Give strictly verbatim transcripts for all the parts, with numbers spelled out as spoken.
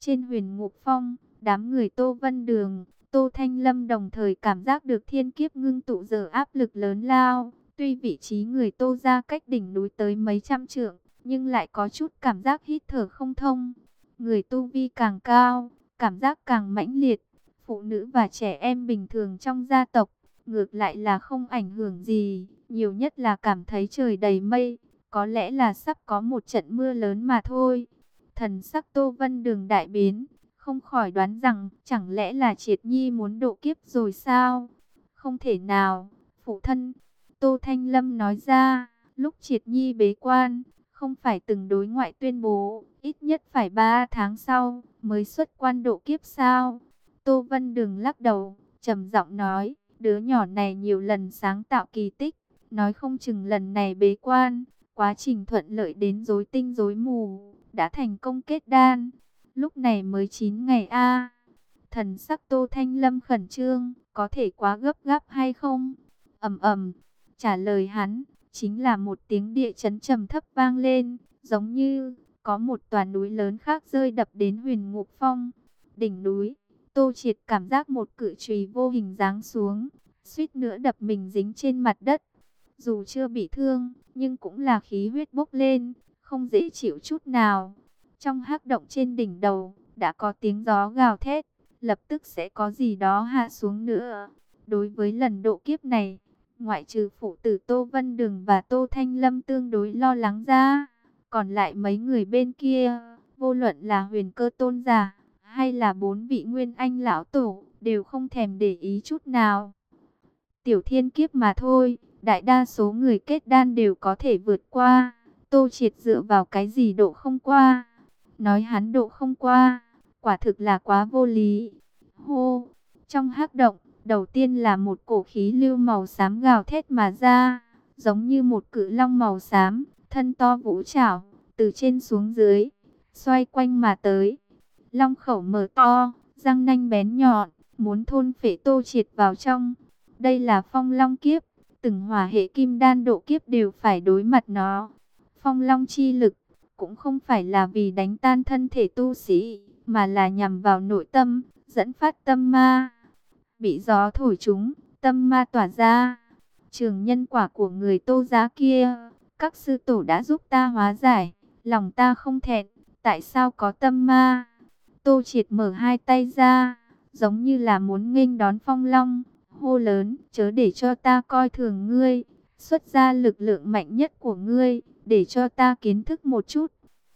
Trên Huyền Ngục Phong, đám người Tô Vân Đường, Tô Thanh Lâm đồng thời cảm giác được thiên kiếp ngưng tụ giờ áp lực lớn lao. Tuy vị trí người Tô ra cách đỉnh núi tới mấy trăm trượng, nhưng lại có chút cảm giác hít thở không thông. Người tu vi càng cao, cảm giác càng mãnh liệt. Phụ nữ và trẻ em bình thường trong gia tộc, ngược lại là không ảnh hưởng gì, nhiều nhất là cảm thấy trời đầy mây, có lẽ là sắp có một trận mưa lớn mà thôi. Thần sắc Tô Vân Đường đại biến, không khỏi đoán rằng chẳng lẽ là Triệt Nhi muốn độ kiếp rồi sao? Không thể nào, phụ thân. Tô Thanh Lâm nói ra, lúc Triệt Nhi bế quan, không phải từng đối ngoại tuyên bố, ít nhất phải ba tháng sau mới xuất quan độ kiếp sao? Tô Vân Đường lắc đầu, trầm giọng nói, đứa nhỏ này nhiều lần sáng tạo kỳ tích, nói không chừng lần này bế quan, quá trình thuận lợi đến rối tinh rối mù, đã thành công kết đan. Lúc này mới chín ngày a. Thần sắc Tô Thanh Lâm khẩn trương, có thể quá gấp gáp hay không? Ầm ầm, trả lời hắn chính là một tiếng địa chấn trầm thấp vang lên, giống như có một tòa núi lớn khác rơi đập đến Huyền Ngục Phong. Đỉnh núi, Tô Triệt cảm giác một cự chùy vô hình giáng xuống, suýt nữa đập mình dính trên mặt đất. Dù chưa bị thương, nhưng cũng là khí huyết bốc lên, không dễ chịu chút nào. Trong hắc động trên đỉnh đầu, đã có tiếng gió gào thét, lập tức sẽ có gì đó hạ xuống nữa. Đối với lần độ kiếp này, ngoại trừ phụ tử Tô Vân Đường và Tô Thanh Lâm tương đối lo lắng ra, còn lại mấy người bên kia, vô luận là Huyền Cơ tôn giả, hay là bốn vị Nguyên Anh lão tổ, đều không thèm để ý chút nào. Tiểu thiên kiếp mà thôi, đại đa số người kết đan đều có thể vượt qua. Tô Triệt dựa vào cái gì độ không qua? Nói hắn độ không qua, quả thực là quá vô lý. Hô, trong hắc động, đầu tiên là một cổ khí lưu màu xám gào thét mà ra, giống như một cự long màu xám, thân to vũ trảo, từ trên xuống dưới, xoay quanh mà tới. Long khẩu mở to, răng nanh bén nhọn, muốn thôn phệ Tô Triệt vào trong. Đây là phong long kiếp, từng hỏa hệ kim đan độ kiếp đều phải đối mặt nó. Phong long chi lực, cũng không phải là vì đánh tan thân thể tu sĩ, mà là nhằm vào nội tâm, dẫn phát tâm ma. Bị gió thổi chúng, tâm ma tỏa ra. Trường nhân quả của người Tô giá kia, các sư tổ đã giúp ta hóa giải, lòng ta không thẹn, tại sao có tâm ma? Tô Triệt mở hai tay ra, giống như là muốn nghênh đón phong long, hô lớn, chớ để cho ta coi thường ngươi, xuất ra lực lượng mạnh nhất của ngươi, để cho ta kiến thức một chút.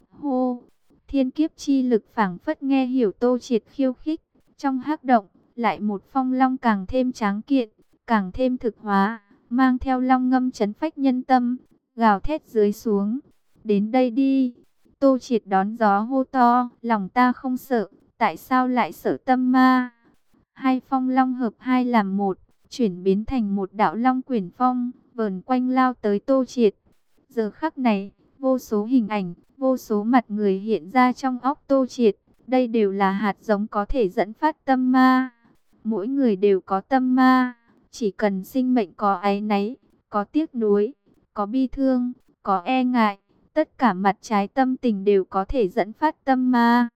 Hô, thiên kiếp chi lực phảng phất nghe hiểu Tô Triệt khiêu khích, trong hắc động, lại một phong long càng thêm tráng kiện, càng thêm thực hóa, mang theo long ngâm chấn phách nhân tâm, gào thét dưới xuống. Đến đây đi. Tô Triệt đón gió hô to, lòng ta không sợ, tại sao lại sợ tâm ma? Hai phong long hợp hai làm một, chuyển biến thành một đạo long quyển phong, vờn quanh lao tới Tô Triệt. Giờ khắc này, vô số hình ảnh, vô số mặt người hiện ra trong óc Tô Triệt. Đây đều là hạt giống có thể dẫn phát tâm ma. Mỗi người đều có tâm ma, chỉ cần sinh mệnh có áy náy, có tiếc nuối, có bi thương, có e ngại, tất cả mặt trái tâm tình đều có thể dẫn phát tâm ma.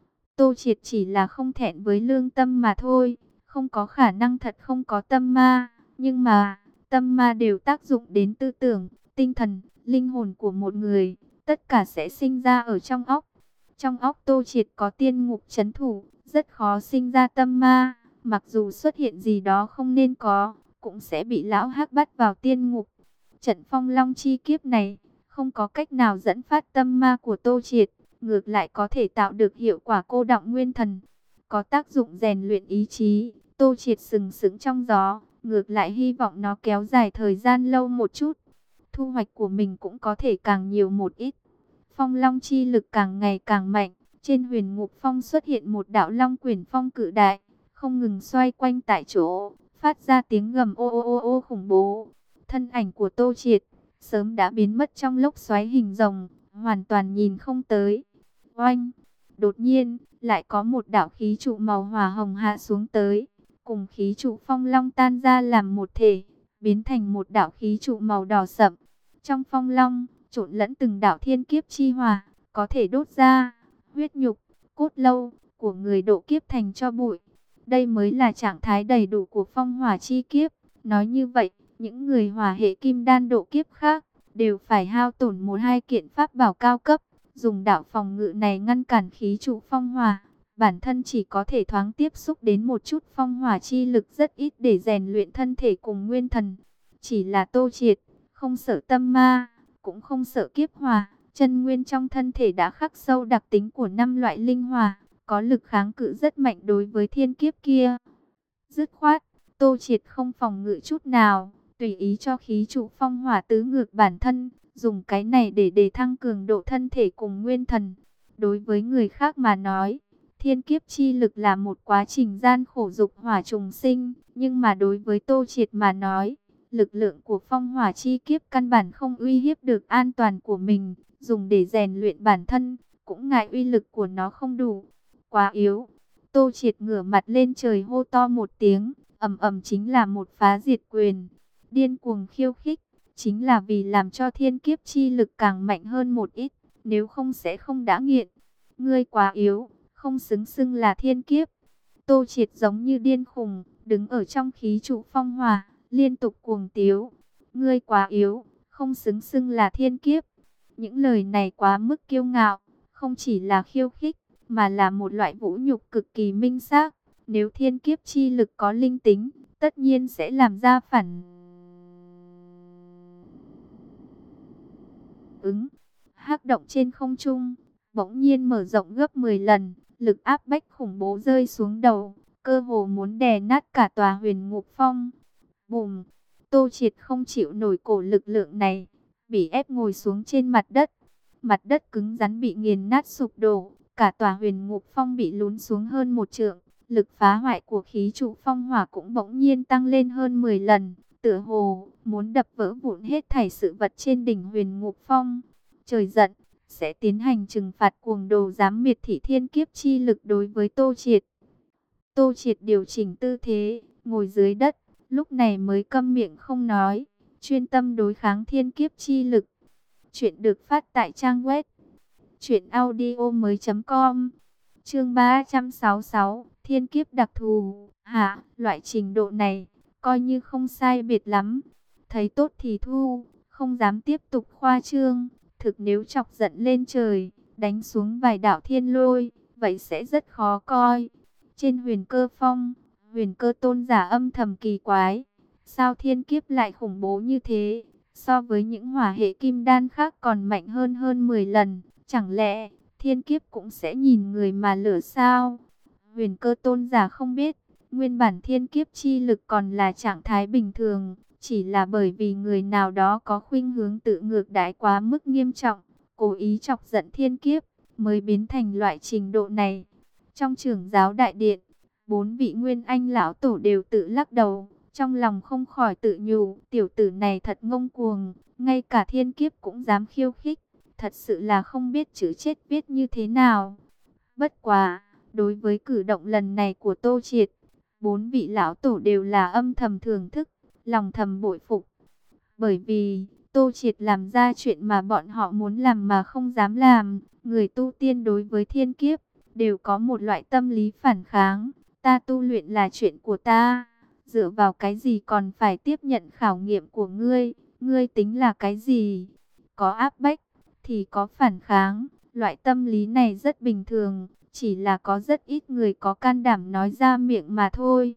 Tô Triệt chỉ là không thẹn với lương tâm mà thôi, không có khả năng thật không có tâm ma, nhưng mà tâm ma đều tác dụng đến tư tưởng, tinh thần, linh hồn của một người, tất cả sẽ sinh ra ở trong óc. Trong óc Tô Triệt có tiên ngục trấn thủ, rất khó sinh ra tâm ma, mặc dù xuất hiện gì đó không nên có, cũng sẽ bị lão hắc bắt vào tiên ngục. Trận phong long chi kiếp này, không có cách nào dẫn phát tâm ma của Tô Triệt, ngược lại có thể tạo được hiệu quả cô đọng nguyên thần, có tác dụng rèn luyện ý chí. Tô Triệt sừng sững trong gió, ngược lại hy vọng nó kéo dài thời gian lâu một chút, thu hoạch của mình cũng có thể càng nhiều một ít. Phong long chi lực càng ngày càng mạnh, trên Huyền Ngục Phong xuất hiện một đạo long quyển phong cự đại, không ngừng xoay quanh tại chỗ, phát ra tiếng gầm ô ô ô ô khủng bố. Thân ảnh của Tô Triệt sớm đã biến mất trong lốc xoáy hình rồng, hoàn toàn nhìn không tới. Oanh! Đột nhiên, lại có một đạo khí trụ màu hỏa hồng hạ xuống tới, cùng khí trụ phong long tan ra làm một thể, biến thành một đạo khí trụ màu đỏ sậm. Trong phong long, trộn lẫn từng đạo thiên kiếp chi hỏa, có thể đốt ra huyết nhục, cốt lâu, của người độ kiếp thành tro bụi. Đây mới là trạng thái đầy đủ của phong hỏa chi kiếp. Nói như vậy, những người hỏa hệ kim đan độ kiếp khác đều phải hao tổn một hai kiện pháp bảo cao cấp, dùng đạo phòng ngự này ngăn cản khí trụ phong hỏa. Bản thân chỉ có thể thoáng tiếp xúc đến một chút phong hỏa chi lực rất ít để rèn luyện thân thể cùng nguyên thần. Chỉ là Tô Triệt, không sợ tâm ma, cũng không sợ kiếp hỏa, chân nguyên trong thân thể đã khắc sâu đặc tính của năm loại linh hỏa, có lực kháng cự rất mạnh đối với thiên kiếp kia. Dứt khoát, Tô Triệt không phòng ngự chút nào, tùy ý cho khí trụ phong hỏa tứ ngược bản thân, dùng cái này để để thăng cường độ thân thể cùng nguyên thần. Đối với người khác mà nói, thiên kiếp chi lực là một quá trình gian khổ dục hỏa trùng sinh, nhưng mà đối với Tô Triệt mà nói, lực lượng của phong hỏa chi kiếp căn bản không uy hiếp được an toàn của mình, dùng để rèn luyện bản thân, cũng ngại uy lực của nó không đủ, quá yếu. Tô Triệt ngửa mặt lên trời hô to một tiếng, ầm ầm chính là một phá diệt quyền, điên cuồng khiêu khích, chính là vì làm cho thiên kiếp chi lực càng mạnh hơn một ít, nếu không sẽ không đã nghiện. Ngươi quá yếu, không xứng xưng là thiên kiếp. Tô Triệt giống như điên khùng, đứng ở trong khí trụ phong hỏa, liên tục cuồng tiếu. Ngươi quá yếu, không xứng xưng là thiên kiếp. Những lời này quá mức kiêu ngạo, không chỉ là khiêu khích, mà là một loại vũ nhục cực kỳ minh xác. Nếu thiên kiếp chi lực có linh tính, tất nhiên sẽ làm ra phản ứng. Hắc động trên không trung bỗng nhiên mở rộng gấp mười lần, lực áp bách khủng bố rơi xuống đầu, cơ hồ muốn đè nát cả tòa Huyền Ngục Phong. Bùm! Tô Triệt không chịu nổi cổ lực lượng này, bị ép ngồi xuống trên mặt đất. Mặt đất cứng rắn bị nghiền nát sụp đổ, cả tòa Huyền Ngục Phong bị lún xuống hơn một trượng. Lực phá hoại của khí trụ phong hỏa cũng bỗng nhiên tăng lên hơn mười lần, tựa hồ muốn đập vỡ vụn hết thảy sự vật trên đỉnh Huyền Ngục Phong. Trời giận, sẽ tiến hành trừng phạt cuồng đồ dám miệt thị thiên kiếp chi lực đối với Tô Triệt. Tô Triệt điều chỉnh tư thế, ngồi dưới đất, lúc này mới câm miệng không nói, chuyên tâm đối kháng thiên kiếp chi lực. Chuyện được phát tại trang web truyện audio mới chấm com. Chương ba trăm sáu mươi sáu, thiên kiếp đặc thù. Hả, loại trình độ này coi như không sai biệt lắm. Thấy tốt thì thu, không dám tiếp tục khoa trương. Thực nếu chọc giận lên trời, đánh xuống vài đạo thiên lôi, vậy sẽ rất khó coi. Trên Huyền Cơ Phong, Huyền Cơ tôn giả âm thầm kỳ quái, sao thiên kiếp lại khủng bố như thế, so với những hỏa hệ kim đan khác còn mạnh hơn hơn mười lần, chẳng lẽ thiên kiếp cũng sẽ nhìn người mà lửa sao? Huyền Cơ tôn giả không biết, nguyên bản thiên kiếp chi lực còn là trạng thái bình thường, chỉ là bởi vì người nào đó có khuynh hướng tự ngược đãi quá mức nghiêm trọng, cố ý chọc giận thiên kiếp, mới biến thành loại trình độ này. Trong Trưởng giáo đại điện, bốn vị Nguyên Anh lão tổ đều tự lắc đầu, trong lòng không khỏi tự nhủ, tiểu tử này thật ngông cuồng, ngay cả thiên kiếp cũng dám khiêu khích, thật sự là không biết chữ chết viết như thế nào. Bất quá, đối với cử động lần này của Tô Triệt, bốn vị lão tổ đều là âm thầm thưởng thức, lòng thầm bội phục. Bởi vì, Tô Triệt làm ra chuyện mà bọn họ muốn làm mà không dám làm, người tu tiên đối với thiên kiếp, đều có một loại tâm lý phản kháng. Ta tu luyện là chuyện của ta, dựa vào cái gì còn phải tiếp nhận khảo nghiệm của ngươi, ngươi tính là cái gì? Có áp bách, thì có phản kháng, loại tâm lý này rất bình thường, chỉ là có rất ít người có can đảm nói ra miệng mà thôi.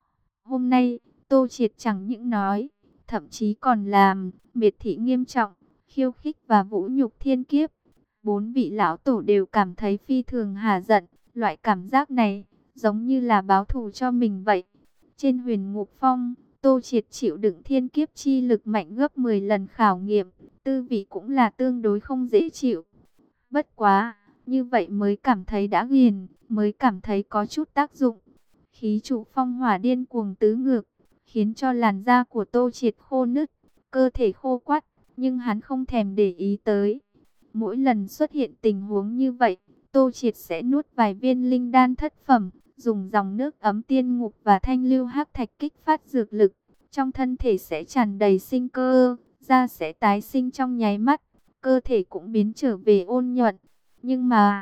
Hôm nay, Tô Triệt chẳng những nói, thậm chí còn làm, miệt thị nghiêm trọng, khiêu khích và vũ nhục thiên kiếp. Bốn vị lão tổ đều cảm thấy phi thường hả giận, loại cảm giác này, giống như là báo thù cho mình vậy. Trên Huyền Ngục Phong, Tô Triệt chịu đựng thiên kiếp chi lực mạnh gấp mười lần khảo nghiệm, tư vị cũng là tương đối không dễ chịu. Bất quá, như vậy mới cảm thấy đã ghiền, mới cảm thấy có chút tác dụng. Khí trụ phong hỏa điên cuồng tứ ngược, khiến cho làn da của Tô Triệt khô nứt, cơ thể khô quắt, nhưng hắn không thèm để ý tới. Mỗi lần xuất hiện tình huống như vậy, Tô Triệt sẽ nuốt vài viên linh đan thất phẩm, dùng dòng nước ấm tiên ngục và thanh lưu hắc thạch kích phát dược lực, trong thân thể sẽ tràn đầy sinh cơ, da sẽ tái sinh trong nháy mắt, cơ thể cũng biến trở về ôn nhuận. Nhưng mà,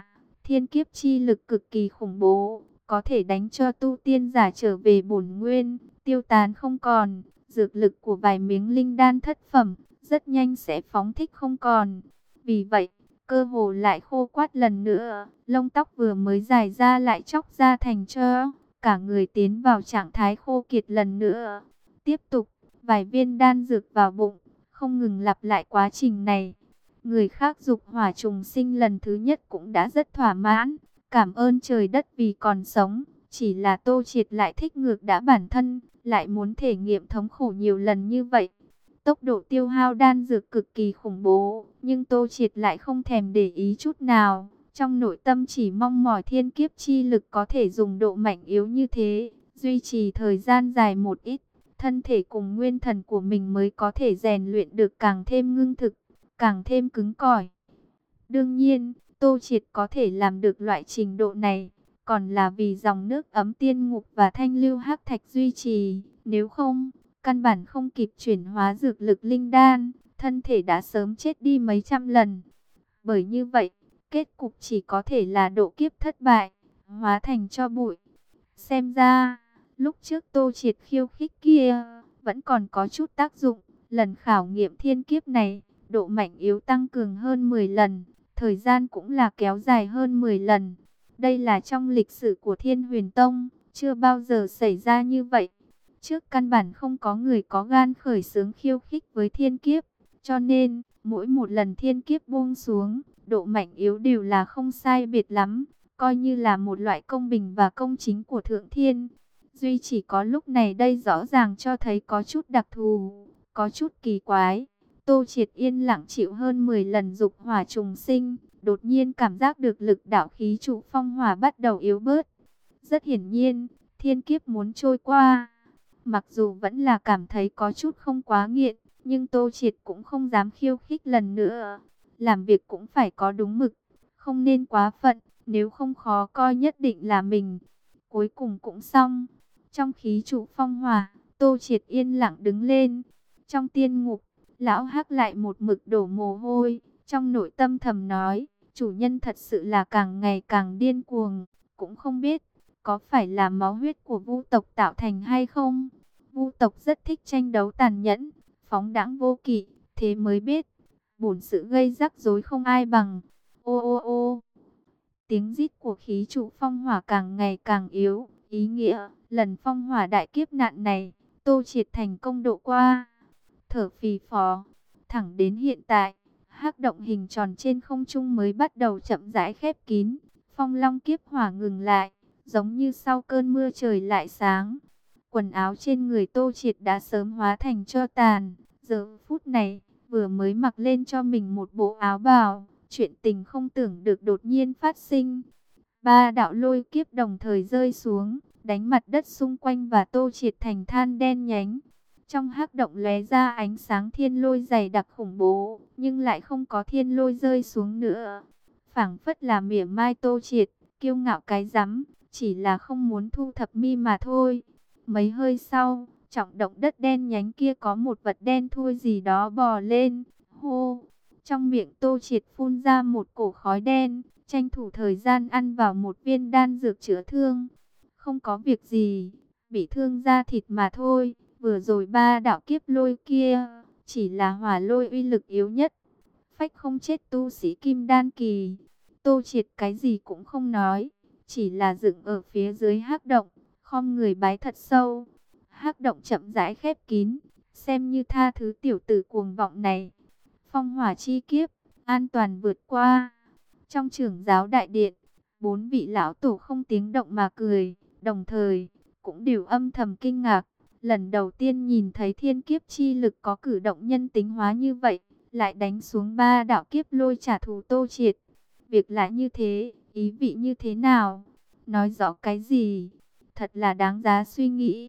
Thiên kiếp chi lực cực kỳ khủng bố, có thể đánh cho tu tiên giả trở về bổn nguyên, tiêu tán không còn. Dược lực của vài miếng linh đan thất phẩm, rất nhanh sẽ phóng thích không còn. Vì vậy, cơ hồ lại khô quắt lần nữa, lông tóc vừa mới dài ra lại chóc ra thành tro, cả người tiến vào trạng thái khô kiệt lần nữa. Tiếp tục, vài viên đan dược vào bụng, không ngừng lặp lại quá trình này. Người khác dục hỏa trùng sinh lần thứ nhất cũng đã rất thỏa mãn, cảm ơn trời đất vì còn sống. Chỉ là Tô Triệt lại thích ngược đã bản thân, lại muốn thể nghiệm thống khổ nhiều lần như vậy. Tốc độ tiêu hao đan dược cực kỳ khủng bố, nhưng Tô Triệt lại không thèm để ý chút nào. Trong nội tâm chỉ mong mỏi thiên kiếp chi lực có thể dùng độ mạnh yếu như thế, duy trì thời gian dài một ít, thân thể cùng nguyên thần của mình mới có thể rèn luyện được càng thêm ngưng thực, càng thêm cứng cỏi. Đương nhiên, Tô Triệt có thể làm được loại trình độ này, còn là vì dòng nước ấm tiên ngục và thanh lưu hắc thạch duy trì. Nếu không, căn bản không kịp chuyển hóa dược lực linh đan, thân thể đã sớm chết đi mấy trăm lần. Bởi như vậy, kết cục chỉ có thể là độ kiếp thất bại, hóa thành tro bụi. Xem ra, lúc trước Tô Triệt khiêu khích kia, vẫn còn có chút tác dụng. Lần khảo nghiệm thiên kiếp này, độ mạnh yếu tăng cường hơn mười lần, thời gian cũng là kéo dài hơn mười lần. Đây là trong lịch sử của Thiên Huyền Tông, chưa bao giờ xảy ra như vậy. Trước căn bản không có người có gan khởi xướng khiêu khích với thiên kiếp, cho nên, mỗi một lần thiên kiếp buông xuống, độ mạnh yếu đều là không sai biệt lắm, coi như là một loại công bình và công chính của Thượng Thiên. Duy chỉ có lúc này đây rõ ràng cho thấy có chút đặc thù, có chút kỳ quái. Tô Triệt yên lặng chịu hơn mười lần dục hỏa trùng sinh, đột nhiên cảm giác được lực đạo khí trụ phong hỏa bắt đầu yếu bớt. Rất hiển nhiên, thiên kiếp muốn trôi qua. Mặc dù vẫn là cảm thấy có chút không quá nghiện, nhưng Tô Triệt cũng không dám khiêu khích lần nữa. Làm việc cũng phải có đúng mực, không nên quá phận, nếu không khó coi nhất định là mình. Cuối cùng cũng xong. Trong khí trụ phong hỏa, Tô Triệt yên lặng đứng lên. Trong tiên ngục, lão Hắc lại một mực đổ mồ hôi, trong nội tâm thầm nói, chủ nhân thật sự là càng ngày càng điên cuồng, cũng không biết có phải là máu huyết của Vu tộc tạo thành hay không. Vu tộc rất thích tranh đấu tàn nhẫn, phóng đãng vô kỵ, thế mới biết bổn sự gây rắc rối không ai bằng. Ô ô ô. Tiếng rít của khí trụ phong hỏa càng ngày càng yếu, ý nghĩa lần phong hỏa đại kiếp nạn này, Tô Triệt thành công độ qua. Thở phì phò, thẳng đến hiện tại, hắc động hình tròn trên không trung mới bắt đầu chậm rãi khép kín. Phong long kiếp hỏa ngừng lại, giống như sau cơn mưa trời lại sáng. Quần áo trên người Tô Triệt đã sớm hóa thành tro tàn. Giờ phút này, vừa mới mặc lên cho mình một bộ áo bào, chuyện tình không tưởng được đột nhiên phát sinh. Ba đạo lôi kiếp đồng thời rơi xuống, đánh mặt đất xung quanh và Tô Triệt thành than đen nhánh. Trong hắc động lóe ra ánh sáng thiên lôi dày đặc khủng bố, nhưng lại không có thiên lôi rơi xuống nữa. Phảng phất là mỉa mai Tô Triệt, kiêu ngạo cái rắm, chỉ là không muốn thu thập mi mà thôi. Mấy hơi sau, trọng động đất đen nhánh kia có một vật đen thui gì đó bò lên, hô. Trong miệng Tô Triệt phun ra một cổ khói đen, tranh thủ thời gian ăn vào một viên đan dược chữa thương. Không có việc gì, bị thương da thịt mà thôi. Vừa rồi ba đạo kiếp lôi kia, chỉ là hỏa lôi uy lực yếu nhất. Phách không chết tu sĩ kim đan kỳ. Tô Triệt cái gì cũng không nói, chỉ là dựng ở phía dưới hắc động, khom người bái thật sâu. Hắc động chậm rãi khép kín, xem như tha thứ tiểu tử cuồng vọng này. Phong hỏa chi kiếp, an toàn vượt qua. Trong trưởng giáo đại điện, bốn vị lão tổ không tiếng động mà cười, đồng thời cũng đều âm thầm kinh ngạc. Lần đầu tiên nhìn thấy thiên kiếp chi lực có cử động nhân tính hóa như vậy, lại đánh xuống ba đạo kiếp lôi trả thù Tô Triệt. Việc lại như thế, ý vị như thế nào? Nói rõ cái gì? Thật là đáng giá suy nghĩ.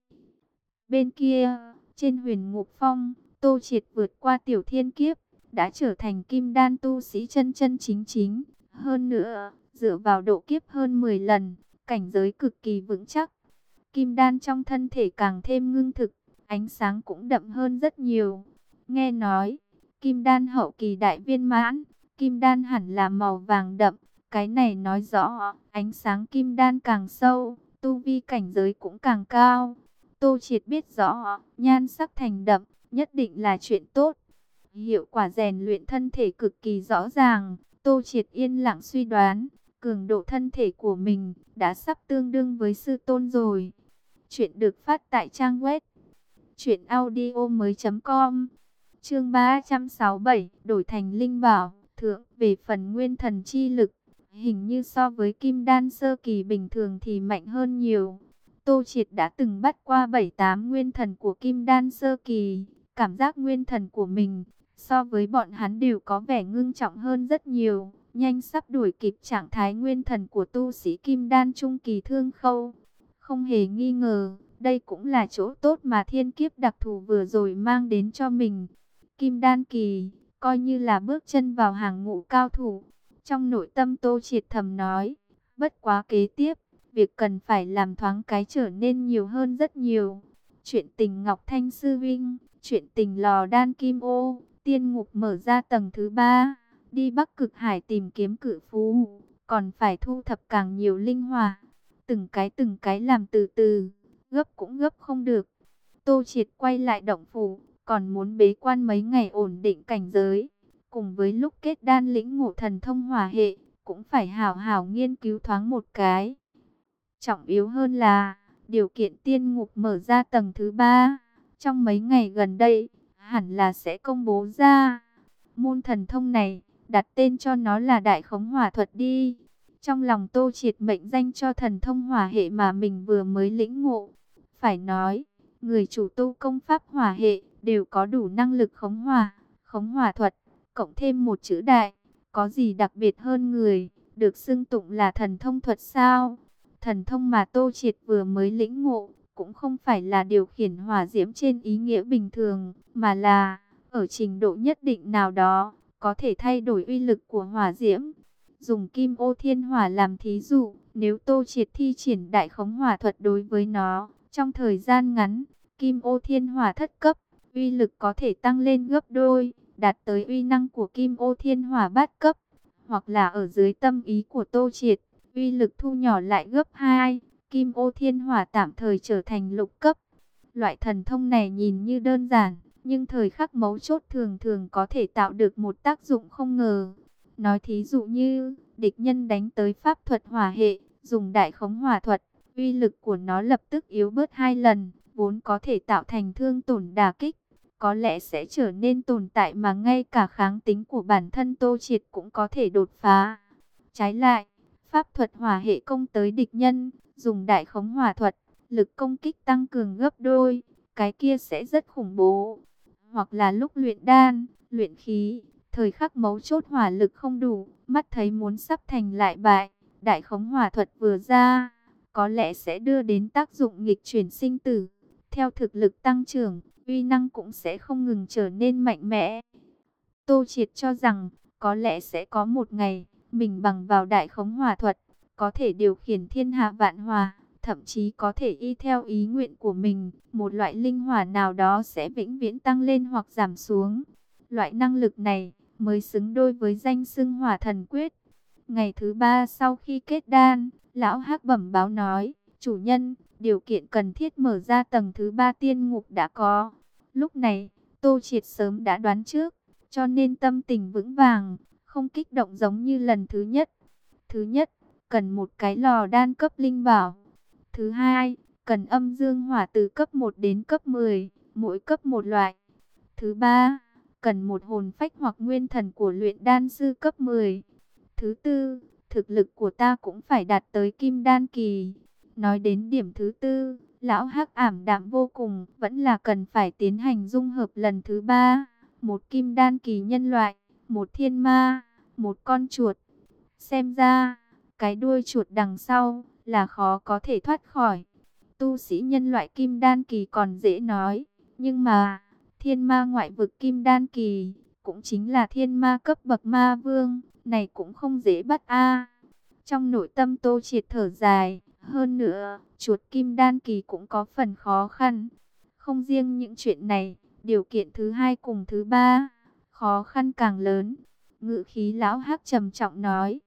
Bên kia, trên huyền ngục phong, Tô Triệt vượt qua tiểu thiên kiếp, đã trở thành kim đan tu sĩ chân chân chính chính. Hơn nữa, dựa vào độ kiếp hơn mười lần, cảnh giới cực kỳ vững chắc. Kim đan trong thân thể càng thêm ngưng thực, ánh sáng cũng đậm hơn rất nhiều. Nghe nói, kim đan hậu kỳ đại viên mãn, kim đan hẳn là màu vàng đậm, Cái này nói rõ, ánh sáng kim đan càng sâu, tu vi cảnh giới cũng càng cao. Tô Triệt biết rõ, nhan sắc thành đậm, nhất định là chuyện tốt. Hiệu quả rèn luyện thân thể cực kỳ rõ ràng. Tô Triệt yên lặng suy đoán, cường độ thân thể của mình đã sắp tương đương với sư tôn rồi. Chuyện được phát tại trang web truyện audio mới chấm com. Chương ba trăm sáu mươi bảy, đổi thành linh bảo thượng. Về phần nguyên thần chi lực, hình như so với kim đan sơ kỳ bình thường thì mạnh hơn nhiều. Tô Triệt đã từng bắt qua bảy tám nguyên thần của kim đan sơ kỳ, cảm giác nguyên thần của mình so với bọn hắn đều có vẻ ngưng trọng hơn rất nhiều, nhanh sắp đuổi kịp trạng thái nguyên thần của tu sĩ kim đan trung kỳ Thương Khâu. Không hề nghi ngờ, đây cũng là chỗ tốt mà thiên kiếp đặc thù vừa rồi mang đến cho mình. Kim đan kỳ, coi như là bước chân vào hàng ngũ cao thủ. Trong nội tâm Tô Triệt thầm nói, bất quá kế tiếp, việc cần phải làm thoáng cái trở nên nhiều hơn rất nhiều. Chuyện tình Ngọc Thanh Sư Vinh, chuyện tình lò đan kim ô, tiên ngục mở ra tầng thứ ba, đi Bắc Cực Hải tìm kiếm cự phú, còn phải thu thập càng nhiều linh hỏa. Từng cái từng cái làm từ từ, gấp cũng gấp không được. Tô Triệt quay lại động phủ, còn muốn bế quan mấy ngày ổn định cảnh giới. Cùng với lúc kết đan lĩnh ngộ thần thông hỏa hệ, cũng phải hảo hảo nghiên cứu thoáng một cái. Trọng yếu hơn là, điều kiện tiên ngục mở ra tầng thứ ba. Trong mấy ngày gần đây, hẳn là sẽ công bố ra. Môn thần thông này, đặt tên cho nó là Đại Khống Hỏa Thuật đi. Trong lòng Tô Triệt mệnh danh cho thần thông hỏa hệ mà mình vừa mới lĩnh ngộ. Phải nói, người chủ tu công pháp hỏa hệ đều có đủ năng lực khống hỏa, khống hỏa thuật, cộng thêm một chữ đại, có gì đặc biệt hơn người, được xưng tụng là thần thông thuật sao? Thần thông mà Tô Triệt vừa mới lĩnh ngộ, cũng không phải là điều khiển hỏa diễm trên ý nghĩa bình thường, mà là, ở trình độ nhất định nào đó, có thể thay đổi uy lực của hỏa diễm. Dùng kim ô thiên hỏa làm thí dụ, nếu Tô Triệt thi triển đại khống hỏa thuật đối với nó, trong thời gian ngắn, kim ô thiên hỏa thất cấp, uy lực có thể tăng lên gấp đôi, đạt tới uy năng của kim ô thiên hỏa bát cấp, hoặc là ở dưới tâm ý của Tô Triệt, uy lực thu nhỏ lại gấp hai, kim ô thiên hỏa tạm thời trở thành lục cấp. Loại thần thông này nhìn như đơn giản, nhưng thời khắc mấu chốt thường thường có thể tạo được một tác dụng không ngờ. Nói thí dụ như, địch nhân đánh tới pháp thuật hỏa hệ, dùng đại khống hỏa thuật, uy lực của nó lập tức yếu bớt hai lần, vốn có thể tạo thành thương tổn đả kích, có lẽ sẽ trở nên tồn tại mà ngay cả kháng tính của bản thân Tô Triệt cũng có thể đột phá. Trái lại, pháp thuật hỏa hệ công tới địch nhân, dùng đại khống hỏa thuật, lực công kích tăng cường gấp đôi, cái kia sẽ rất khủng bố. Hoặc là lúc luyện đan, luyện khí, thời khắc mấu chốt hỏa lực không đủ, mắt thấy muốn sắp thành lại bại, đại khống hỏa thuật vừa ra, có lẽ sẽ đưa đến tác dụng nghịch chuyển sinh tử. Theo thực lực tăng trưởng, uy năng cũng sẽ không ngừng trở nên mạnh mẽ. Tô Triệt cho rằng, có lẽ sẽ có một ngày, mình bằng vào đại khống hỏa thuật, có thể điều khiển thiên hạ vạn hỏa, thậm chí có thể y theo ý nguyện của mình, một loại linh hỏa nào đó sẽ vĩnh viễn tăng lên hoặc giảm xuống. Loại năng lực này mới xứng đôi với danh xưng Hỏa Thần Quyết. Ngày thứ ba sau khi kết đan, lão Hắc bẩm báo nói, chủ nhân, điều kiện cần thiết mở ra tầng thứ ba tiên ngục đã có. Lúc này, Tô Triệt sớm đã đoán trước, cho nên tâm tình vững vàng, không kích động giống như lần thứ nhất. Thứ nhất, cần một cái lò đan cấp linh bảo. Thứ hai, cần âm dương hỏa từ cấp một đến cấp mười, mỗi cấp một loại. Thứ ba, cần một hồn phách hoặc nguyên thần của luyện đan sư cấp mười. Thứ tư, thực lực của ta cũng phải đạt tới kim đan kỳ. Nói đến điểm thứ tư, lão Hắc ảm đạm vô cùng, vẫn là cần phải tiến hành dung hợp lần thứ ba. Một kim đan kỳ nhân loại, một thiên ma, một con chuột. Xem ra, cái đuôi chuột đằng sau là khó có thể thoát khỏi. Tu sĩ nhân loại kim đan kỳ còn dễ nói, nhưng mà thiên ma ngoại vực kim đan kỳ, cũng chính là thiên ma cấp bậc ma vương, này cũng không dễ bắt a. Trong nội tâm Tô Triệt thở dài, hơn nữa, chuột kim đan kỳ cũng có phần khó khăn. Không riêng những chuyện này, điều kiện thứ hai cùng thứ ba, khó khăn càng lớn. Ngự khí lão Hắc trầm trọng nói,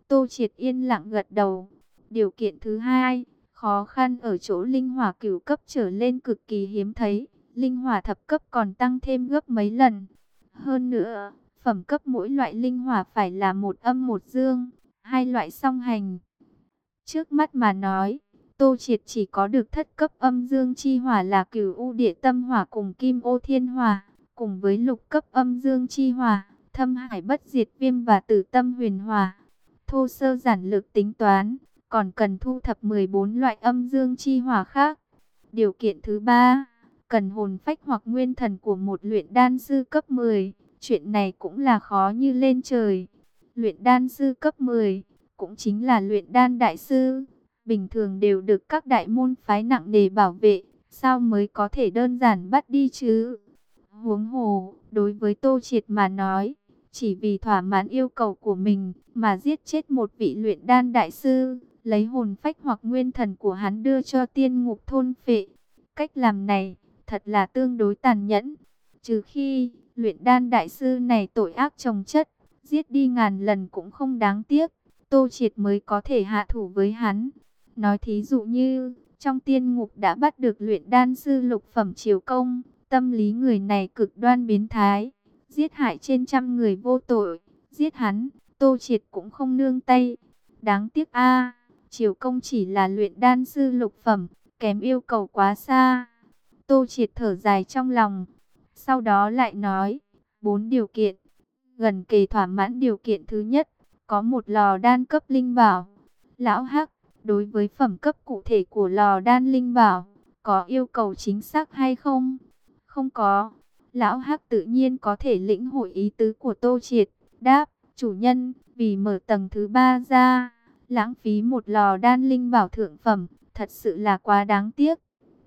Tô Triệt yên lặng gật đầu. Điều kiện thứ hai, khó khăn ở chỗ linh hỏa cửu cấp trở lên cực kỳ hiếm thấy, linh hỏa thập cấp còn tăng thêm gấp mấy lần. Hơn nữa, phẩm cấp mỗi loại linh hỏa phải là một âm một dương, hai loại song hành. Trước mắt mà nói, Tô Triệt chỉ có được thất cấp âm dương chi hỏa là Cửu U Địa Tâm Hỏa cùng Kim Ô Thiên Hỏa, cùng với lục cấp âm dương chi hỏa, Thâm Hải Bất Diệt Viêm và Tử Tâm Huyền Hỏa. Thô sơ giản lược tính toán, còn cần thu thập mười bốn loại âm dương chi hỏa khác. Điều kiện thứ ba, cần hồn phách hoặc nguyên thần của một luyện đan sư cấp mười. Chuyện này cũng là khó như lên trời. Luyện đan sư cấp mười, cũng chính là luyện đan đại sư, bình thường đều được các đại môn phái nặng nề bảo vệ, sao mới có thể đơn giản bắt đi chứ? Huống hồ, đối với Tô Triệt mà nói, chỉ vì thỏa mãn yêu cầu của mình mà giết chết một vị luyện đan đại sư, lấy hồn phách hoặc nguyên thần của hắn đưa cho tiên ngục thôn phệ. Cách làm này thật là tương đối tàn nhẫn, trừ khi luyện đan đại sư này tội ác chồng chất, giết đi ngàn lần cũng không đáng tiếc, Tô Triệt mới có thể hạ thủ với hắn. Nói thí dụ như, trong tiên ngục đã bắt được luyện đan sư lục phẩm Triều Công, tâm lý người này cực đoan biến thái, giết hại trên trăm người vô tội, giết hắn, Tô Triệt cũng không nương tay. Đáng tiếc a, Triều Công chỉ là luyện đan sư lục phẩm, kém yêu cầu quá xa. Tô Triệt thở dài trong lòng, sau đó lại nói, bốn điều kiện, gần kề thỏa mãn điều kiện thứ nhất, có một lò đan cấp linh bảo. Lão Hắc, đối với phẩm cấp cụ thể của lò đan linh bảo, có yêu cầu chính xác hay không? Không có. Lão Hắc tự nhiên có thể lĩnh hội ý tứ của Tô Triệt, đáp, chủ nhân, vì mở tầng thứ ba ra, lãng phí một lò đan linh bảo thượng phẩm, thật sự là quá đáng tiếc.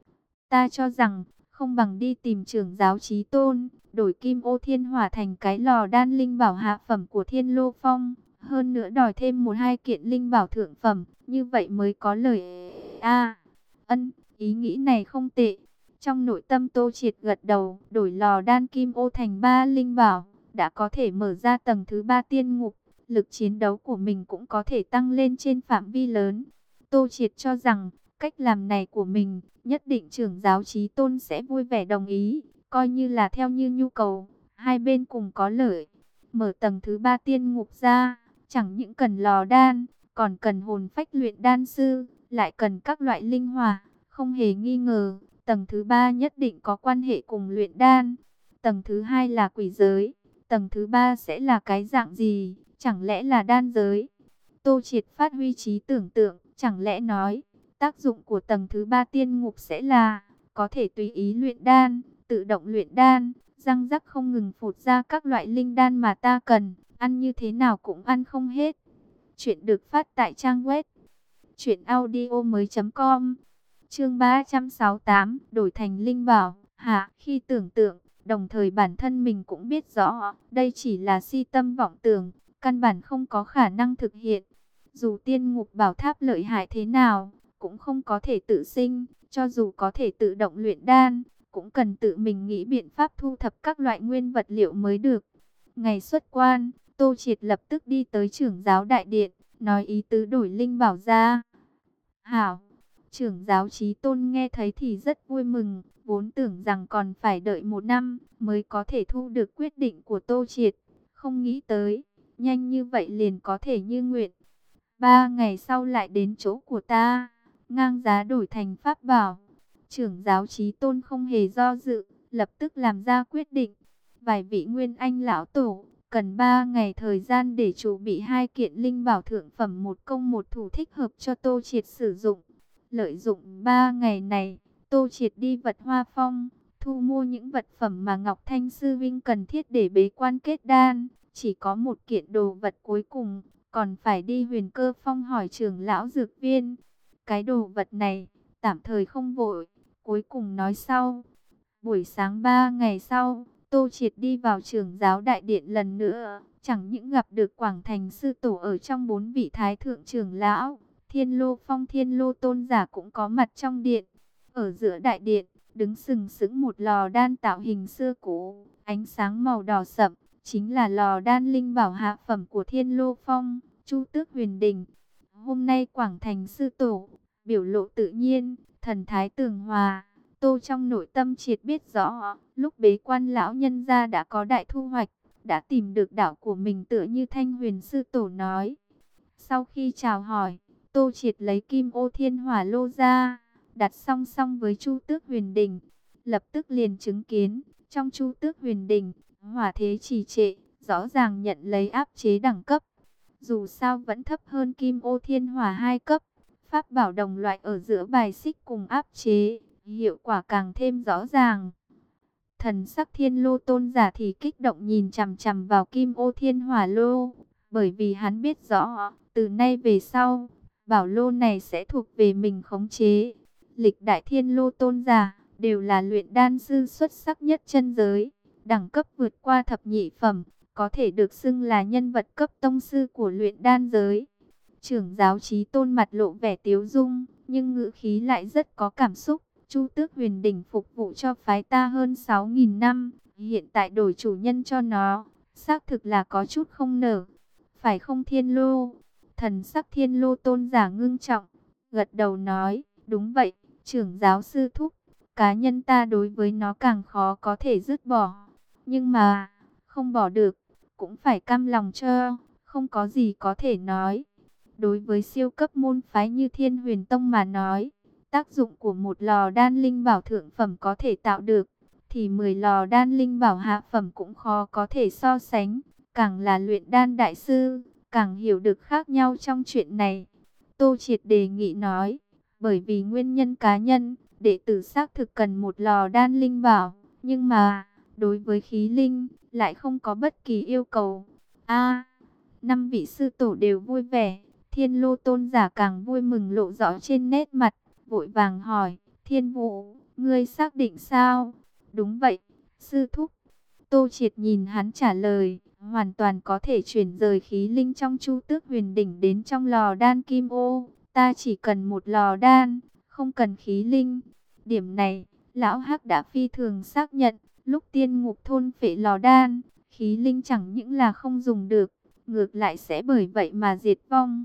Ta cho rằng, không bằng đi tìm trưởng giáo Chí Tôn, đổi Kim Ô Thiên Hỏa thành cái lò đan linh bảo hạ phẩm của Thiên Lô Phong, hơn nữa đòi thêm một hai kiện linh bảo thượng phẩm, như vậy mới có lời. A, ân, ý nghĩ này không tệ. Trong nội tâm Tô Triệt gật đầu, đổi lò đan Kim Ô thành ba linh bảo, đã có thể mở ra tầng thứ ba tiên ngục, lực chiến đấu của mình cũng có thể tăng lên trên phạm vi lớn. Tô Triệt cho rằng, cách làm này của mình, nhất định trưởng giáo Chí Tôn sẽ vui vẻ đồng ý, coi như là theo như nhu cầu, hai bên cùng có lợi. Mở tầng thứ ba tiên ngục ra, chẳng những cần lò đan, còn cần hồn phách luyện đan sư, lại cần các loại linh hỏa, không hề nghi ngờ, tầng thứ ba nhất định có quan hệ cùng luyện đan. Tầng thứ hai là quỷ giới, tầng thứ ba sẽ là cái dạng gì, chẳng lẽ là đan giới? Tô Triệt phát huy trí tưởng tượng, chẳng lẽ nói, tác dụng của tầng thứ ba tiên ngục sẽ là có thể tùy ý luyện đan, tự động luyện đan, răng rắc không ngừng phụt ra các loại linh đan mà ta cần, ăn như thế nào cũng ăn không hết. Chuyện được phát tại trang web truyện audio mới chấm com. Chương ba trăm sáu mươi tám, đổi thành linh bảo. Hạ, khi tưởng tượng, đồng thời bản thân mình cũng biết rõ, đây chỉ là si tâm vọng tưởng, căn bản không có khả năng thực hiện. Dù tiên ngục bảo tháp lợi hại thế nào, cũng không có thể tự sinh, cho dù có thể tự động luyện đan, cũng cần tự mình nghĩ biện pháp thu thập các loại nguyên vật liệu mới được. Ngày xuất quan, Tô Triệt lập tức đi tới trưởng giáo đại điện, nói ý tứ đổi linh bảo ra. Hảo, trưởng giáo Chí Tôn nghe thấy thì rất vui mừng, vốn tưởng rằng còn phải đợi một năm mới có thể thu được quyết định của Tô Triệt. Không nghĩ tới, nhanh như vậy liền có thể như nguyện. Ba ngày sau lại đến chỗ của ta, ngang giá đổi thành pháp bảo. Trưởng giáo Chí Tôn không hề do dự, lập tức làm ra quyết định. Vài vị nguyên anh lão tổ, cần ba ngày thời gian để chuẩn bị hai kiện linh bảo thượng phẩm một công một thủ thích hợp cho Tô Triệt sử dụng. Lợi dụng ba ngày này, Tô Triệt đi Vật Hoa Phong, thu mua những vật phẩm mà Ngọc Thanh Sư Vinh cần thiết để bế quan kết đan. Chỉ có một kiện đồ vật cuối cùng, còn phải đi Huyền Cơ Phong hỏi trưởng lão dược viên. Cái đồ vật này, tạm thời không vội, cuối cùng nói sau. Buổi sáng ba ngày sau, Tô Triệt đi vào trưởng giáo đại điện lần nữa, chẳng những gặp được Quảng Thành sư tổ ở trong bốn vị thái thượng trưởng lão, Thiên Lô Phong Thiên Lô tôn giả cũng có mặt trong điện. Ở giữa đại điện, đứng sừng sững một lò đan tạo hình xưa cũ, ánh sáng màu đỏ sậm, chính là lò đan linh bảo hạ phẩm của Thiên Lô Phong. Chu Tước Huyền Đình. Hôm nay Quảng Thành sư tổ, biểu lộ tự nhiên, thần thái tường hòa. Tô trong nội tâm triệt biết rõ, lúc bế quan lão nhân gia đã có đại thu hoạch, đã tìm được đạo của mình tựa như Thanh Huyền sư tổ nói. Sau khi chào hỏi, Tô Triệt lấy Kim Ô Thiên Hỏa lô ra, đặt song song với Chu Tước Huyền Đình. Lập tức liền chứng kiến, trong Chu Tước Huyền Đình, hỏa thế trì trệ, rõ ràng nhận lấy áp chế đẳng cấp. Dù sao vẫn thấp hơn Kim Ô Thiên Hỏa hai cấp, pháp bảo đồng loại ở giữa bài xích cùng áp chế, hiệu quả càng thêm rõ ràng. Thần sắc Thiên Lô tôn giả thì kích động nhìn chằm chằm vào Kim Ô Thiên Hỏa lô, bởi vì hắn biết rõ, từ nay về sau, bảo lô này sẽ thuộc về mình khống chế. Lịch đại Thiên Lô tôn giả đều là luyện đan sư xuất sắc nhất chân giới, đẳng cấp vượt qua thập nhị phẩm, có thể được xưng là nhân vật cấp tông sư của luyện đan giới. Trưởng giáo Chí Tôn mặt lộ vẻ tiếu dung, nhưng ngữ khí lại rất có cảm xúc. Chu Tước Huyền Đỉnh phục vụ cho phái ta hơn sáu nghìn năm, hiện tại đổi chủ nhân cho nó, xác thực là có chút không nở. Phải không Thiên Lô? Thần sắc Thiên Lô tôn giả ngưng trọng, gật đầu nói, đúng vậy, trưởng giáo sư thúc, cá nhân ta đối với nó càng khó có thể dứt bỏ. Nhưng mà, không bỏ được, cũng phải cam lòng cho, không có gì có thể nói. Đối với siêu cấp môn phái như Thiên Huyền Tông mà nói, tác dụng của một lò đan linh bảo thượng phẩm có thể tạo được, thì mười lò đan linh bảo hạ phẩm cũng khó có thể so sánh. Càng là luyện đan đại sư, càng hiểu được khác nhau trong chuyện này. Tô Triệt đề nghị nói, bởi vì nguyên nhân cá nhân, đệ tử xác thực cần một lò đan linh bảo, nhưng mà, đối với khí linh, lại không có bất kỳ yêu cầu. A, năm vị sư tổ đều vui vẻ, Thiên Lô tôn giả càng vui mừng lộ rõ trên nét mặt, vội vàng hỏi, Thiên Vũ, ngươi xác định sao? Đúng vậy, sư thúc. Tô Triệt nhìn hắn trả lời, hoàn toàn có thể chuyển rời khí linh trong Chu Tước Huyền Đỉnh đến trong lò đan Kim Ô. Ta chỉ cần một lò đan, không cần khí linh. Điểm này, Lão Hắc đã phi thường xác nhận, lúc tiên ngục thôn phệ lò đan, khí linh chẳng những là không dùng được, ngược lại sẽ bởi vậy mà diệt vong.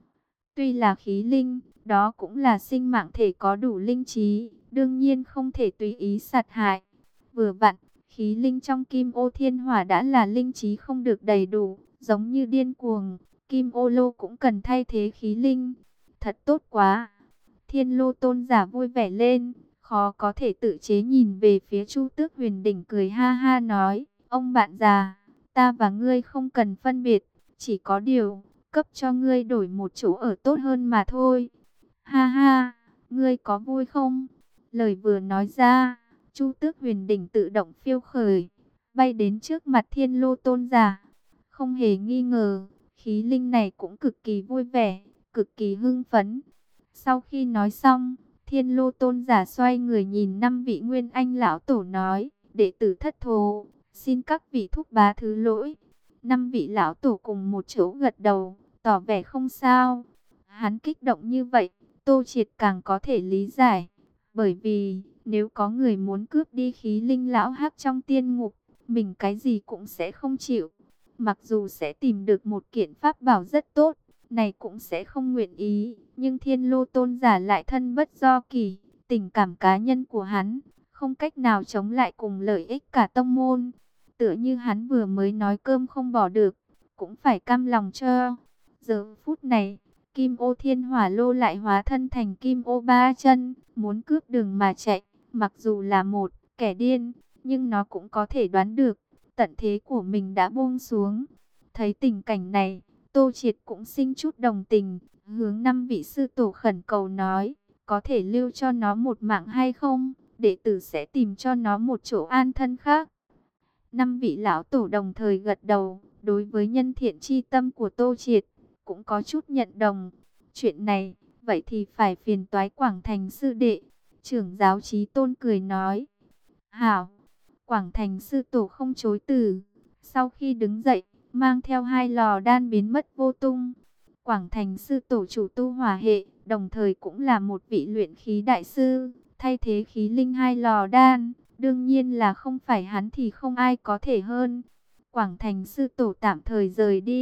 Tuy là khí linh, đó cũng là sinh mạng thể có đủ linh trí, đương nhiên không thể tùy ý sát hại. Vừa vặn, khí linh trong Kim Ô Thiên Hỏa đã là linh trí không được đầy đủ, giống như điên cuồng, Kim Ô Lô cũng cần thay thế khí linh. Thật tốt quá! Thiên Lô tôn giả vui vẻ lên, khó có thể tự chế nhìn về phía Chu Tước Huyền Đỉnh cười ha ha nói, ông bạn già, ta và ngươi không cần phân biệt, chỉ có điều, cấp cho ngươi đổi một chỗ ở tốt hơn mà thôi. Ha ha, ngươi có vui không? Lời vừa nói ra, Chu Tước Huyền Đỉnh tự động phiêu khởi, bay đến trước mặt Thiên Lô tôn giả. Không hề nghi ngờ, khí linh này cũng cực kỳ vui vẻ, cực kỳ hưng phấn. Sau khi nói xong, Thiên Lô tôn giả xoay người nhìn năm vị Nguyên Anh lão tổ nói, đệ tử thất thố, xin các vị thúc bá thứ lỗi. Năm vị lão tổ cùng một chỗ gật đầu, tỏ vẻ không sao. Hắn kích động như vậy, Tô Triệt càng có thể lý giải, bởi vì nếu có người muốn cướp đi khí linh lão hắc trong tiên ngục, mình cái gì cũng sẽ không chịu. Mặc dù sẽ tìm được một kiện pháp bảo rất tốt, này cũng sẽ không nguyện ý, nhưng Thiên Lô tôn giả lại thân bất do kỷ, tình cảm cá nhân của hắn không cách nào chống lại cùng lợi ích cả tông môn. Tựa như hắn vừa mới nói cơm không bỏ được, cũng phải cam lòng cho. Giờ phút này, Kim Ô Thiên Hỏa lô lại hóa thân thành Kim Ô ba chân, muốn cướp đường mà chạy. Mặc dù là một kẻ điên, nhưng nó cũng có thể đoán được, tận thế của mình đã buông xuống. Thấy tình cảnh này, Tô Triệt cũng sinh chút đồng tình, hướng năm vị sư tổ khẩn cầu nói, có thể lưu cho nó một mạng hay không, đệ tử sẽ tìm cho nó một chỗ an thân khác. Năm vị lão tổ đồng thời gật đầu, đối với nhân thiện chi tâm của Tô Triệt, cũng có chút nhận đồng. Chuyện này, vậy thì phải phiền toái Quảng Thành sư đệ. Trưởng giáo Chí Tôn cười nói, hảo, Quảng Thành sư tổ không chối từ. Sau khi đứng dậy, mang theo hai lò đan biến mất vô tung. Quảng Thành sư tổ chủ tu hỏa hệ, đồng thời cũng là một vị luyện khí đại sư, thay thế khí linh hai lò đan. Đương nhiên là không phải hắn thì không ai có thể hơn. Quảng Thành sư tổ tạm thời rời đi,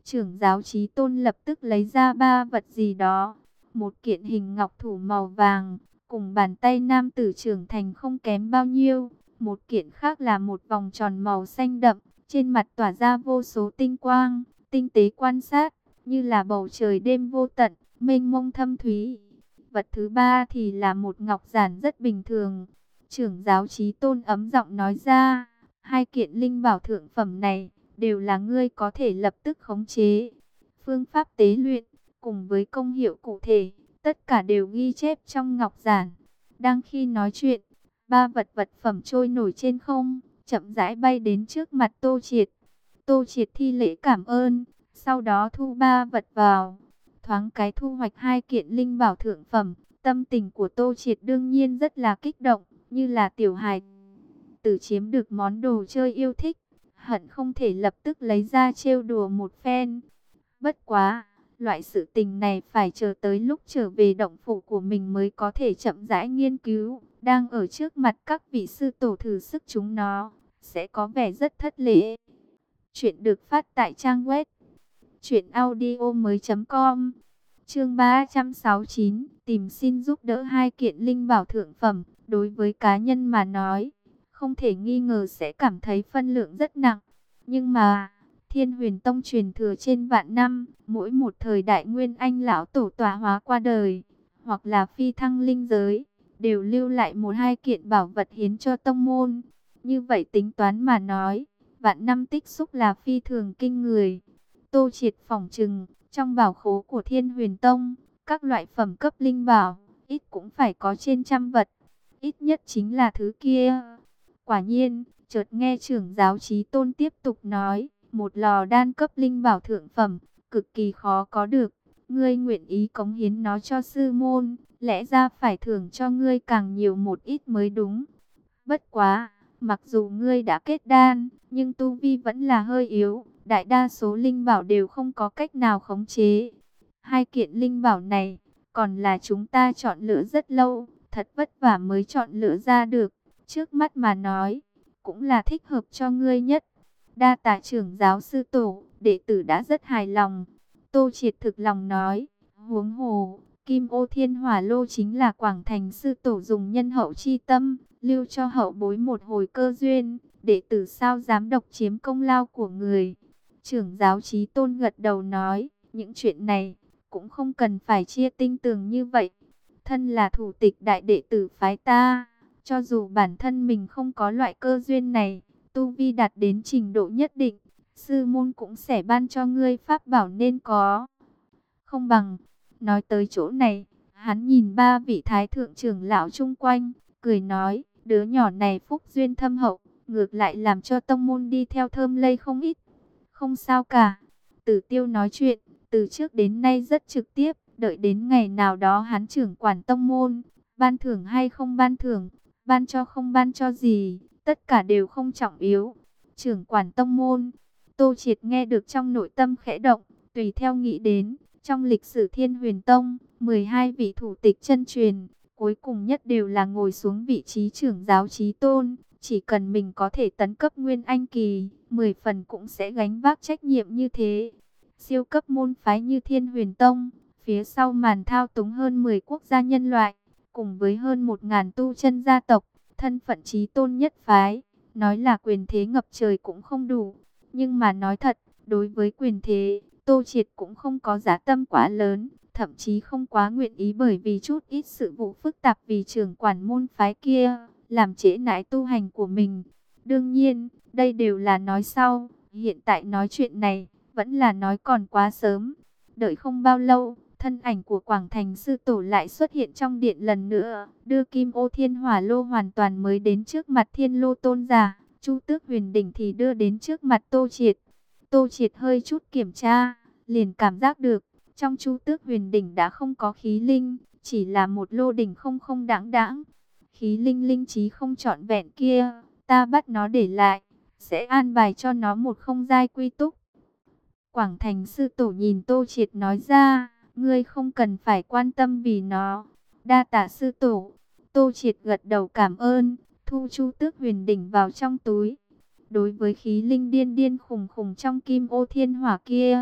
Trưởng giáo Chí Tôn lập tức lấy ra ba vật gì đó. Một kiện hình ngọc thủ màu vàng, cùng bàn tay nam tử trưởng thành không kém bao nhiêu. Một kiện khác là một vòng tròn màu xanh đậm, trên mặt tỏa ra vô số tinh quang, tinh tế quan sát, như là bầu trời đêm vô tận, mênh mông thâm thúy. Vật thứ ba thì là một ngọc giản rất bình thường. Trưởng giáo Chí Tôn ấm giọng nói ra, hai kiện linh bảo thượng phẩm này đều là ngươi có thể lập tức khống chế. Phương pháp tế luyện, cùng với công hiệu cụ thể, tất cả đều ghi chép trong ngọc giản. Đang khi nói chuyện, ba vật vật phẩm trôi nổi trên không, chậm rãi bay đến trước mặt Tô Triệt. Tô Triệt thi lễ cảm ơn, sau đó thu ba vật vào. Thoáng cái thu hoạch hai kiện linh bảo thượng phẩm, tâm tình của Tô Triệt đương nhiên rất là kích động, như là tiểu hài tử chiếm được món đồ chơi yêu thích, hận không thể lập tức lấy ra trêu đùa một phen. Bất quá, loại sự tình này phải chờ tới lúc trở về động phủ của mình mới có thể chậm rãi nghiên cứu. Đang ở trước mặt các vị sư tổ thử sức chúng nó, sẽ có vẻ rất thất lễ. Chuyện được phát tại trang web truyện audio mới chấm com. Chương ba trăm sáu mươi chín, tìm xin giúp đỡ hai kiện linh bảo thượng phẩm. Đối với cá nhân mà nói, không thể nghi ngờ sẽ cảm thấy phân lượng rất nặng. Nhưng mà, Thiên Huyền Tông truyền thừa trên vạn năm, mỗi một thời đại nguyên anh lão tổ tọa hóa qua đời, hoặc là phi thăng linh giới, đều lưu lại một hai kiện bảo vật hiến cho tông môn. Như vậy tính toán mà nói, vạn năm tích xúc là phi thường kinh người. Tô Triệt phỏng chừng, trong bảo khố của Thiên Huyền Tông, các loại phẩm cấp linh bảo, ít cũng phải có trên trăm vật. Ít nhất chính là thứ kia. Quả nhiên, chợt nghe trưởng giáo Chí Tôn tiếp tục nói, một lò đan cấp linh bảo thượng phẩm, cực kỳ khó có được. Ngươi nguyện ý cống hiến nó cho sư môn, lẽ ra phải thưởng cho ngươi càng nhiều một ít mới đúng. Bất quá, mặc dù ngươi đã kết đan, nhưng tu vi vẫn là hơi yếu, đại đa số linh bảo đều không có cách nào khống chế. Hai kiện linh bảo này, còn là chúng ta chọn lựa rất lâu, thật vất vả mới chọn lựa ra được. Trước mắt mà nói, cũng là thích hợp cho ngươi nhất. Đa tạ trưởng giáo sư tổ, đệ tử đã rất hài lòng. Tô Triệt thực lòng nói, huống hồ, Kim Ô Thiên Hỏa Lô chính là Quảng Thành sư tổ dùng nhân hậu chi tâm, lưu cho hậu bối một hồi cơ duyên, đệ tử sao dám độc chiếm công lao của người. Trưởng giáo Chí Tôn gật đầu nói, những chuyện này cũng không cần phải chia tinh tường như vậy. Thân là thủ tịch đại đệ tử phái ta, cho dù bản thân mình không có loại cơ duyên này, tu vi đạt đến trình độ nhất định, sư môn cũng sẽ ban cho ngươi pháp bảo nên có. Không bằng, nói tới chỗ này, hắn nhìn ba vị thái thượng trưởng lão chung quanh, cười nói, đứa nhỏ này phúc duyên thâm hậu, ngược lại làm cho tông môn đi theo thơm lây không ít. Không sao cả. Tử Tiêu nói chuyện, từ trước đến nay rất trực tiếp, đợi đến ngày nào đó hắn trưởng quản tông môn, ban thưởng hay không ban thưởng, ban cho không ban cho gì, tất cả đều không trọng yếu. Trưởng quản tông môn, Tô Triệt nghe được trong nội tâm khẽ động, tùy theo nghĩ đến, trong lịch sử Thiên Huyền Tông, mười hai vị thủ tịch chân truyền, cuối cùng nhất đều là ngồi xuống vị trí trưởng giáo Chí Tôn. Chỉ cần mình có thể tấn cấp Nguyên Anh Kỳ, mười phần cũng sẽ gánh vác trách nhiệm như thế. Siêu cấp môn phái như Thiên Huyền Tông, phía sau màn thao túng hơn mười quốc gia nhân loại, cùng với hơn một nghìn tu chân gia tộc, thân phận Chí Tôn nhất phái, nói là quyền thế ngập trời cũng không đủ. Nhưng mà nói thật, đối với quyền thế, Tô Triệt cũng không có giá tâm quá lớn, thậm chí không quá nguyện ý bởi vì chút ít sự vụ phức tạp vì trưởng quản môn phái kia, làm trễ nải tu hành của mình. Đương nhiên, đây đều là nói sau, hiện tại nói chuyện này, vẫn là nói còn quá sớm. Đợi không bao lâu, thân ảnh của Quảng Thành sư tổ lại xuất hiện trong điện lần nữa, đưa Kim Ô Thiên Hỏa Lô hoàn toàn mới đến trước mặt Thiên Lô tôn giả. Chu Tước Huyền Đỉnh thì đưa đến trước mặt Tô Triệt. Tô Triệt hơi chút kiểm tra, liền cảm giác được, trong Chu Tước Huyền Đỉnh đã không có khí linh, chỉ là một lô đỉnh không không đãng đãng. Khí linh linh trí không trọn vẹn kia, ta bắt nó để lại, sẽ an bài cho nó một không giai quy túc. Quảng Thành sư tổ nhìn Tô Triệt nói ra, ngươi không cần phải quan tâm vì nó. Đa tạ sư tổ. Tô Triệt gật đầu cảm ơn, thu Chu Tước Huyền Đỉnh vào trong túi. Đối với khí linh điên điên khùng khùng trong Kim Ô Thiên Hỏa kia,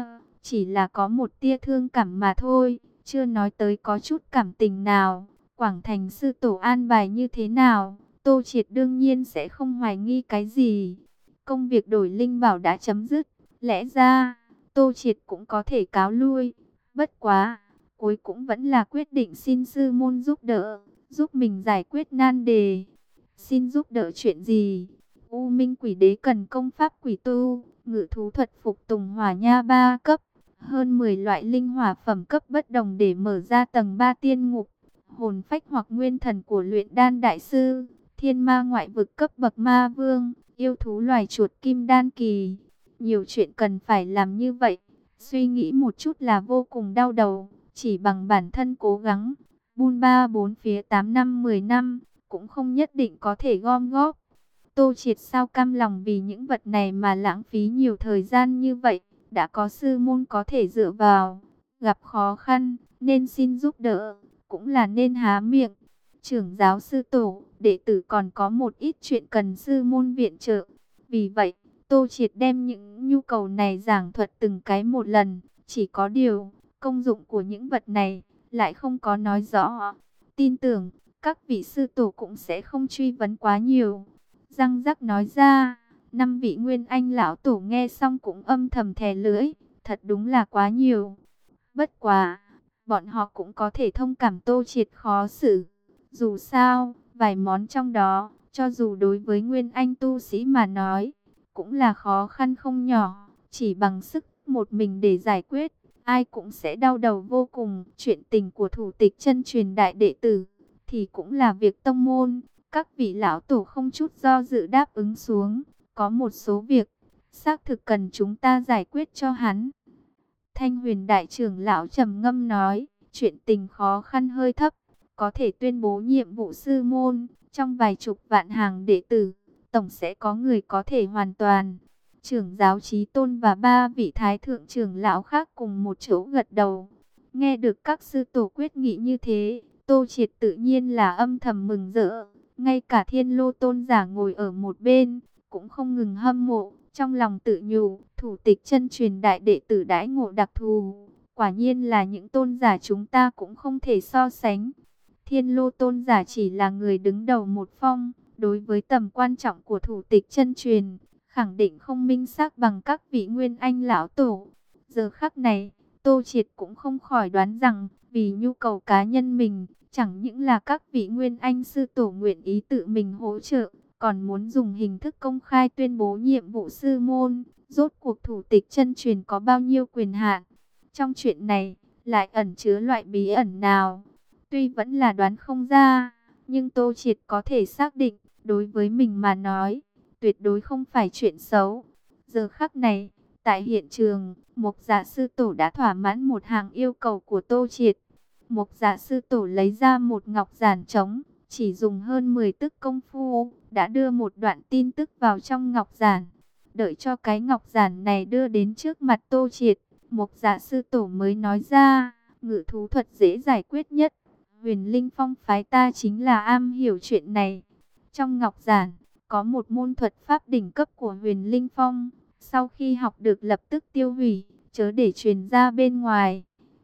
chỉ là có một tia thương cảm mà thôi, chưa nói tới có chút cảm tình nào. Quảng Thành sư tổ an bài như thế nào, Tô Triệt đương nhiên sẽ không hoài nghi cái gì. Công việc đổi linh bảo đã chấm dứt, lẽ ra Tô Triệt cũng có thể cáo lui. Bất quá, cuối cũng vẫn là quyết định xin sư môn giúp đỡ, giúp mình giải quyết nan đề. Xin giúp đỡ chuyện gì? U Minh Quỷ Đế cần công pháp quỷ tu, ngự thú thuật phục tùng hỏa nha ba cấp, hơn mười loại linh hỏa phẩm cấp bất đồng để mở ra tầng ba tiên ngục, hồn phách hoặc nguyên thần của luyện đan đại sư, thiên ma ngoại vực cấp bậc ma vương, yêu thú loài chuột kim đan kỳ. Nhiều chuyện cần phải làm như vậy, suy nghĩ một chút là vô cùng đau đầu, chỉ bằng bản thân cố gắng, bôn ba bốn phía tám năm mười năm, cũng không nhất định có thể gom góp. Tô Triệt sao cam lòng vì những vật này mà lãng phí nhiều thời gian như vậy, đã có sư môn có thể dựa vào, gặp khó khăn, nên xin giúp đỡ, cũng là nên há miệng. Trưởng giáo sư tổ, đệ tử còn có một ít chuyện cần sư môn viện trợ. Vì vậy, Tô Triệt đem những nhu cầu này giảng thuật từng cái một lần, chỉ có điều, công dụng của những vật này, lại không có nói rõ. Tin tưởng, các vị sư tổ cũng sẽ không truy vấn quá nhiều. Răng rắc nói ra, năm vị Nguyên Anh lão tổ nghe xong cũng âm thầm thè lưỡi, thật đúng là quá nhiều. Bất quá, bọn họ cũng có thể thông cảm Tô Triệt khó xử. Dù sao, vài món trong đó, cho dù đối với Nguyên Anh tu sĩ mà nói, cũng là khó khăn không nhỏ, chỉ bằng sức một mình để giải quyết, ai cũng sẽ đau đầu vô cùng. Chuyện tình của thủ tịch chân truyền đại đệ tử, thì cũng là việc tông môn. Các vị lão tổ không chút do dự đáp ứng xuống, có một số việc, xác thực cần chúng ta giải quyết cho hắn. Thanh Huyền đại trưởng lão trầm ngâm nói, chuyện tình khó khăn hơi thấp, có thể tuyên bố nhiệm vụ sư môn, trong vài chục vạn hàng đệ tử, tổng sẽ có người có thể hoàn toàn. Trưởng giáo Chí Tôn và ba vị thái thượng trưởng lão khác cùng một chỗ gật đầu. Nghe được các sư tổ quyết nghị như thế, Tô Triệt tự nhiên là âm thầm mừng rỡ. Ngay cả Thiên Lô tôn giả ngồi ở một bên, cũng không ngừng hâm mộ, trong lòng tự nhủ, thủ tịch chân truyền đại đệ tử đãi ngộ đặc thù, quả nhiên là những tôn giả chúng ta cũng không thể so sánh. Thiên Lô tôn giả chỉ là người đứng đầu một phong, đối với tầm quan trọng của thủ tịch chân truyền, khẳng định không minh xác bằng các vị Nguyên Anh lão tổ. Giờ khắc này, Tô Triệt cũng không khỏi đoán rằng, vì nhu cầu cá nhân mình, chẳng những là các vị Nguyên Anh sư tổ nguyện ý tự mình hỗ trợ, còn muốn dùng hình thức công khai tuyên bố nhiệm vụ sư môn. Rốt cuộc thủ tịch chân truyền có bao nhiêu quyền hạn? Trong chuyện này, lại ẩn chứa loại bí ẩn nào? Tuy vẫn là đoán không ra, nhưng Tô Triệt có thể xác định, đối với mình mà nói, tuyệt đối không phải chuyện xấu. Giờ khắc này, tại hiện trường, Mộc Dạ sư tổ đã thỏa mãn một hàng yêu cầu của Tô Triệt. Mộc Dạ sư tổ lấy ra một ngọc giản trống, chỉ dùng hơn mười tức công phu, đã đưa một đoạn tin tức vào trong ngọc giản. Đợi cho cái ngọc giản này đưa đến trước mặt Tô Triệt, Mộc Dạ sư tổ mới nói ra, ngự thú thuật dễ giải quyết nhất. Huyền Linh Phong phái ta chính là am hiểu chuyện này. Trong ngọc giản, có một môn thuật pháp đỉnh cấp của Huyền Linh Phong, sau khi học được lập tức tiêu hủy, chớ để truyền ra bên ngoài.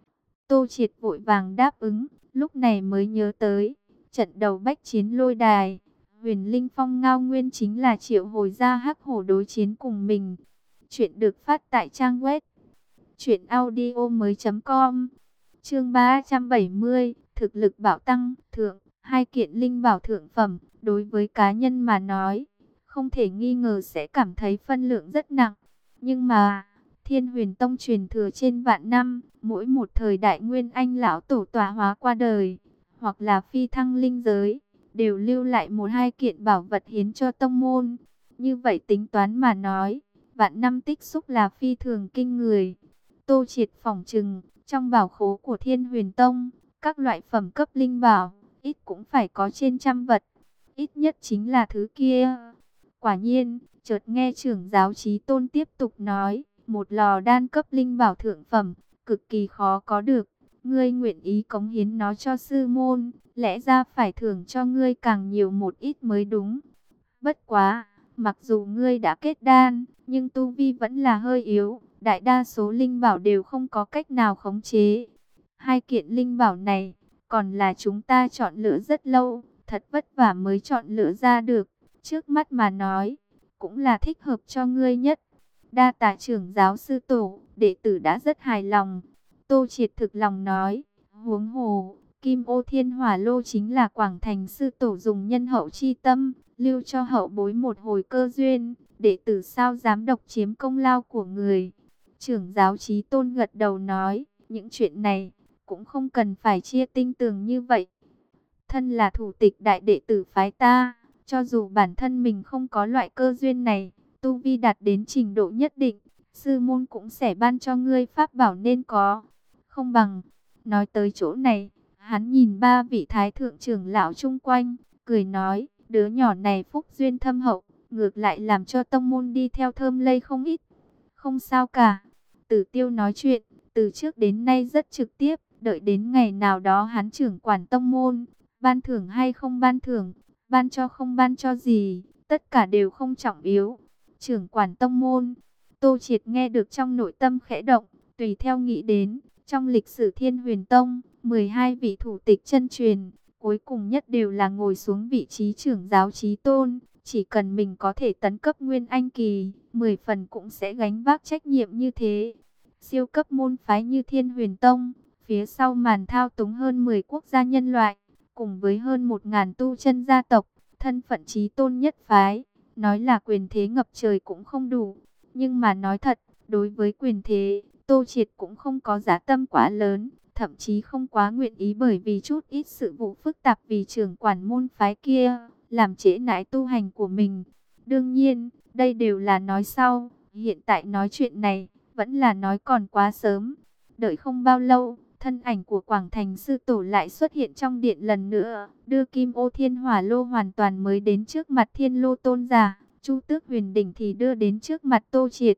Tô Triệt vội vàng đáp ứng, lúc này mới nhớ tới, trận đầu bách chiến lôi đài, Huyền Linh Phong ngao nguyên chính là triệu hồi ra hắc hổ đối chiến cùng mình. Chuyện được phát tại trang web truyện audio mới chấm com. Chương ba trăm bảy mươi, thực lực bảo tăng, thượng, hai kiện linh bảo thượng phẩm, đối với cá nhân mà nói, không thể nghi ngờ sẽ cảm thấy phân lượng rất nặng. Nhưng mà, Thiên Huyền Tông truyền thừa trên vạn năm, mỗi một thời đại Nguyên Anh lão tổ tọa hóa qua đời, hoặc là phi thăng linh giới, đều lưu lại một hai kiện bảo vật hiến cho tông môn. Như vậy tính toán mà nói, vạn năm tích xúc là phi thường kinh người. Tô Triệt phỏng chừng, trong bảo khố của Thiên Huyền Tông, các loại phẩm cấp linh bảo, ít cũng phải có trên trăm vật, ít nhất chính là thứ kia. Quả nhiên, chợt nghe trưởng giáo Chí Tôn tiếp tục nói, một lò đan cấp linh bảo thượng phẩm, cực kỳ khó có được. Ngươi nguyện ý cống hiến nó cho sư môn, lẽ ra phải thưởng cho ngươi càng nhiều một ít mới đúng. Bất quá, mặc dù ngươi đã kết đan, nhưng tu vi vẫn là hơi yếu, đại đa số linh bảo đều không có cách nào khống chế. Hai kiện linh bảo này, còn là chúng ta chọn lựa rất lâu, thật vất vả mới chọn lựa ra được. Trước mắt mà nói, cũng là thích hợp cho ngươi nhất. Đa tạ trưởng giáo sư tổ, đệ tử đã rất hài lòng. Tô Triệt thực lòng nói, huống hồ, Kim Ô Thiên Hỏa Lô chính là Quảng Thành sư tổ dùng nhân hậu chi tâm, lưu cho hậu bối một hồi cơ duyên, đệ tử sao dám độc chiếm công lao của người. Trưởng giáo Chí Tôn gật đầu nói, những chuyện này cũng không cần phải chia tinh tường như vậy. Thân là thủ tịch đại đệ tử phái ta, cho dù bản thân mình không có loại cơ duyên này, tu vi đạt đến trình độ nhất định, sư môn cũng sẽ ban cho ngươi pháp bảo nên có. Không bằng, nói tới chỗ này, hắn nhìn ba vị thái thượng trưởng lão chung quanh, cười nói, đứa nhỏ này phúc duyên thâm hậu, ngược lại làm cho tông môn đi theo thơm lây không ít. Không sao cả. Tử Tiêu nói chuyện, từ trước đến nay rất trực tiếp, đợi đến ngày nào đó hắn trưởng quản tông môn, ban thưởng hay không ban thưởng, ban cho không ban cho gì, tất cả đều không trọng yếu. Trưởng quản tông môn, Tô Triệt nghe được trong nội tâm khẽ động, tùy theo nghĩ đến, trong lịch sử Thiên Huyền Tông, mười hai vị thủ tịch chân truyền, cuối cùng nhất đều là ngồi xuống vị trí trưởng giáo Chí Tôn. Chỉ cần mình có thể tấn cấp Nguyên Anh Kỳ, mười phần cũng sẽ gánh vác trách nhiệm như thế. Siêu cấp môn phái như Thiên Huyền Tông, phía sau màn thao túng hơn mười quốc gia nhân loại, cùng với hơn một nghìn tu chân gia tộc, thân phận Chí Tôn nhất phái, nói là quyền thế ngập trời cũng không đủ. Nhưng mà nói thật, đối với quyền thế, Tô Triệt cũng không có giá tâm quá lớn, thậm chí không quá nguyện ý bởi vì chút ít sự vụ phức tạp vì trưởng quản môn phái kia, làm trễ nải tu hành của mình. Đương nhiên, đây đều là nói sau, hiện tại nói chuyện này, vẫn là nói còn quá sớm. Đợi không bao lâu, thân ảnh của Quảng Thành sư tổ lại xuất hiện trong điện lần nữa, đưa Kim Ô Thiên Hỏa Lô hoàn toàn mới đến trước mặt Thiên Lô tôn giả, Chu Tước Huyền Đỉnh thì đưa đến trước mặt Tô Triệt.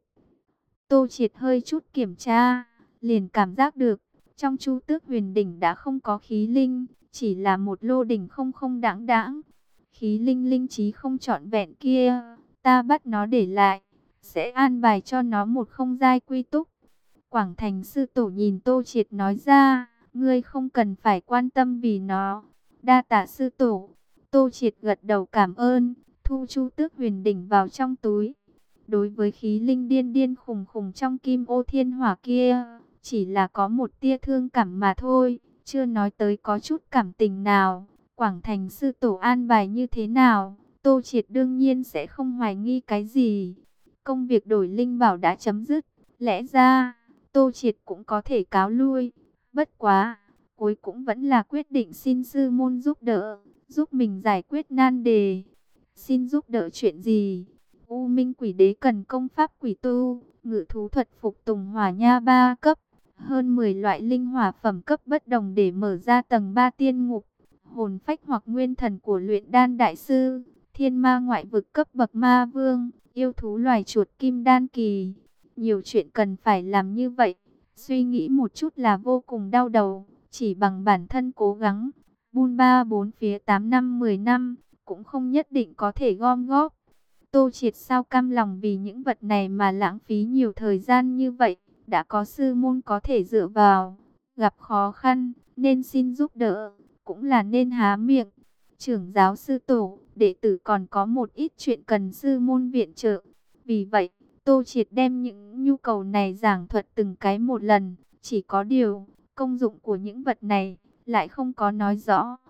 Tô Triệt hơi chút kiểm tra, liền cảm giác được, trong Chu Tước Huyền Đỉnh đã không có khí linh, chỉ là một lô đỉnh không không đãng đãng. Khí linh linh trí không trọn vẹn kia, ta bắt nó để lại, sẽ an bài cho nó một không giai quy túc. Quảng Thành sư tổ nhìn Tô Triệt nói ra, ngươi không cần phải quan tâm vì nó. Đa tạ sư tổ. Tô Triệt gật đầu cảm ơn, thu Chu Tước Huyền Đỉnh vào trong túi. Đối với khí linh điên điên khùng khùng trong Kim Ô Thiên Hỏa kia, chỉ là có một tia thương cảm mà thôi, chưa nói tới có chút cảm tình nào. Quảng Thành sư tổ an bài như thế nào, Tô Triệt đương nhiên sẽ không hoài nghi cái gì. Công việc đổi linh bảo đã chấm dứt, lẽ ra Tô Triệt cũng có thể cáo lui. Bất quá, cuối cũng vẫn là quyết định xin sư môn giúp đỡ, giúp mình giải quyết nan đề. Xin giúp đỡ chuyện gì? U Minh Quỷ Đế cần công pháp quỷ tu, ngự thú thuật phục tùng hỏa nha ba cấp, hơn mười loại linh hỏa phẩm cấp bất đồng để mở ra tầng ba tiên ngục. Hồn phách hoặc nguyên thần của luyện đan đại sư, thiên ma ngoại vực cấp bậc ma vương, yêu thú loài chuột kim đan kỳ. Nhiều chuyện cần phải làm như vậy, suy nghĩ một chút là vô cùng đau đầu, chỉ bằng bản thân cố gắng, bôn ba bốn phía tám năm mười năm, cũng không nhất định có thể gom góp. Tô Triệt sao cam lòng vì những vật này mà lãng phí nhiều thời gian như vậy, đã có sư môn có thể dựa vào, gặp khó khăn, nên xin giúp đỡ, cũng là nên há miệng. Trưởng giáo sư tổ, đệ tử còn có một ít chuyện cần sư môn viện trợ. Vì vậy, Tô Triệt đem những nhu cầu này giảng thuật từng cái một lần. Chỉ có điều, công dụng của những vật này lại không có nói rõ.